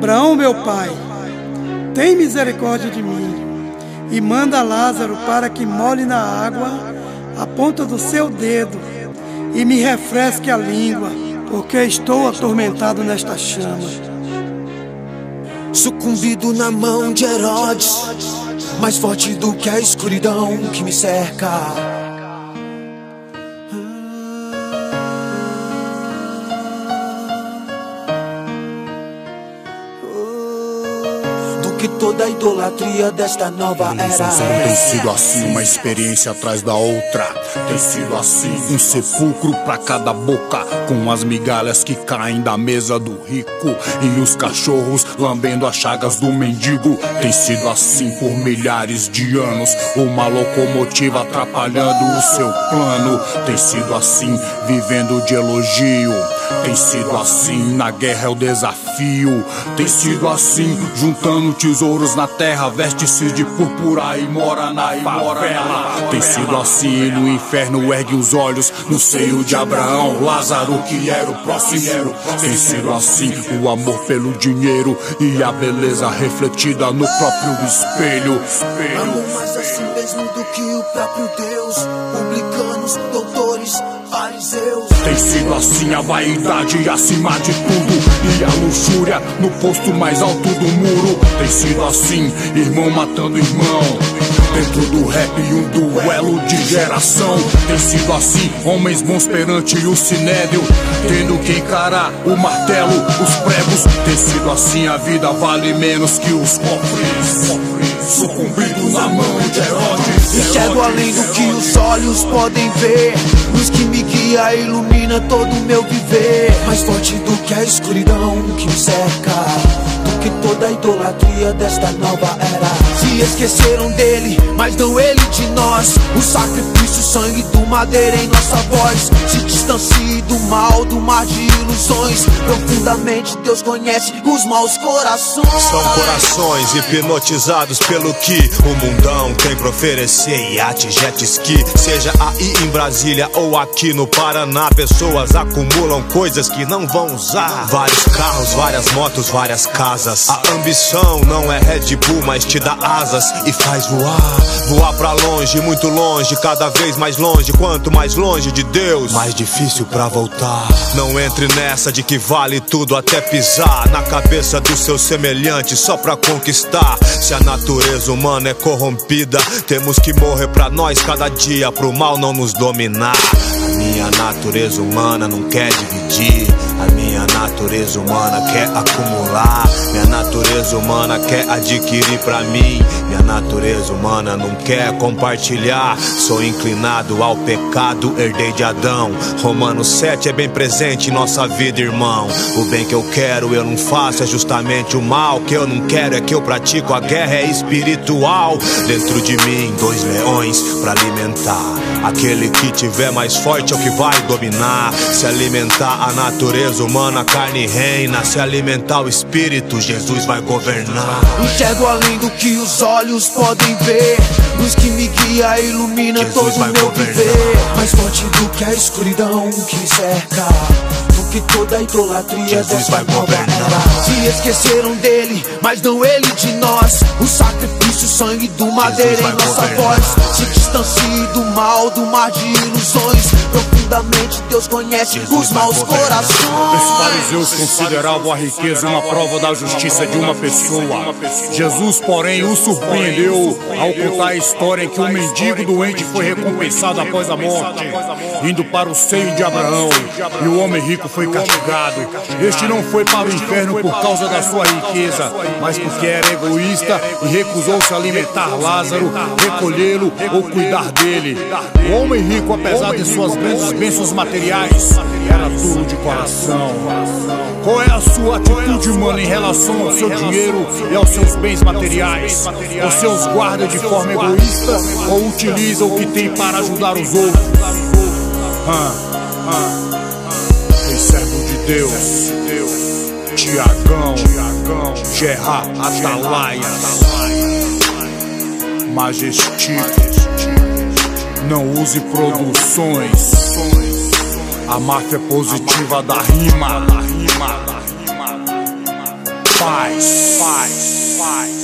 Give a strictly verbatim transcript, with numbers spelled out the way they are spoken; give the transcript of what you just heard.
Abraão, meu pai, tem misericórdia de mim e manda Lázaro para que molhe na água a ponta do seu dedo e me refresque a língua, porque estou atormentado nesta chama. Sucumbido na mão de Herodes, mais forte do que a escuridão que me cerca. Que toda a idolatria desta nova era. Tem sido assim uma experiência atrás da outra. Tem sido assim um sepulcro pra cada boca, com as migalhas que caem da mesa do rico e os cachorros lambendo as chagas do mendigo. Tem sido assim por milhares de anos, uma locomotiva atrapalhando o seu plano. Tem sido assim vivendo de elogio. Tem sido assim, na guerra é o desafio. Tem sido assim, juntando tesouros na terra, veste-se de púrpura e mora na favela. Tem sido assim, no inferno ergue os olhos no seio de Abraão, Lázaro que era o próximo. Tem sido assim, o amor pelo dinheiro e a beleza refletida no próprio espelho. Amo mais assim mesmo do que o próprio Deus. Publicanos, doutores, fariseus. Tem sido assim a vaidade acima de tudo e a luxúria no posto mais alto do muro. Tem sido assim, irmão matando irmão, dentro do rap um duelo de geração. Tem sido assim, homens bons perante o sinédrio, tendo que encarar o martelo, os pregos. Tem sido assim, a vida vale menos que os cofres, sucumbido na mão de Herodes. Enxergo além do que os olhos podem ver, luz que me guia e ilumina todo o meu viver. Mais forte do que a escuridão que me cerca, do que toda a idolatria desta nova era. Se esqueceram dele, mas não ele de nós. O sacrifício, o sangue do madeira em nossa voz. Se distancie do mal, do mar de ilusões. Profundamente Deus conhece os maus corações. São corações hipnotizados pelo que o mundão tem pra oferecer. Iate, jet ski, seja aí em Brasília ou aqui no Paraná, pessoas acumulam coisas que não vão usar. Vários carros, várias motos, várias casas. A ambição não é Red Bull, mas te dá asas e faz voar. Voar pra longe, muito longe, cada vez mais longe. Quanto mais longe de Deus, mais difícil pra voltar. Não entre nessa de que vale tudo até pisar na cabeça do seu semelhante só pra conquistar. Se a natureza humana é corrompida, temos que morrer pra nós cada dia, pro mal não nos dominar. A minha natureza humana não quer dividir, a minha natureza humana quer acumular. Minha natureza humana quer adquirir pra mim, minha natureza humana não quer compartilhar. Sou inclinado ao pecado, herdei de Adão. Romanos sete é bem presente em nossa vida, irmão. O bem que eu quero eu não faço, é justamente o mal. O que eu não quero é que eu pratico, a guerra é espiritual. Dentro de mim dois leões pra alimentar. Aquele que tiver mais forte é o que vai dominar. Se alimentar a natureza humana, a carne reina. Se alimentar o espírito, Jesus vai governar. Enxergo além do que os olhos podem ver, luz que me guia e ilumina Jesus todo o meu governar. Viver. Mais forte do que a escuridão que me cerca, do que toda a idolatria Jesus dessa nova era. Se esqueceram dele, mas não ele de nós. O sacrifício, o sangue do madeira em nossa governar. Voz. Se distancie do mal, do mar de ilusões. Profundamente Deus conhece Jesus os maus corações. Os fariseus consideravam a riqueza uma prova da justiça de uma pessoa. Jesus, porém, o surpreendeu ao contar a história em que o mendigo doente foi recompensado após a morte, indo para o seio de Abraão, e o homem rico foi castigado. Este não foi para o inferno por causa da sua riqueza, mas porque era egoísta e recusou-se alimentar Lázaro, recolhê-lo ou cuidar dele. O homem rico, apesar de suas grandes bênçãos materiais, era duro de coração. Qual é a sua atitude, mano, em relação ao seu dinheiro e aos seus bens materiais? Você os guarda de forma egoísta ou utiliza o que tem para ajudar os outros? Ah, ah. Ei, servo de Deus, Tiagão, Gerard Atalaias, Majestico, não use produções. A máfia positiva da rima. paz, paz, paz.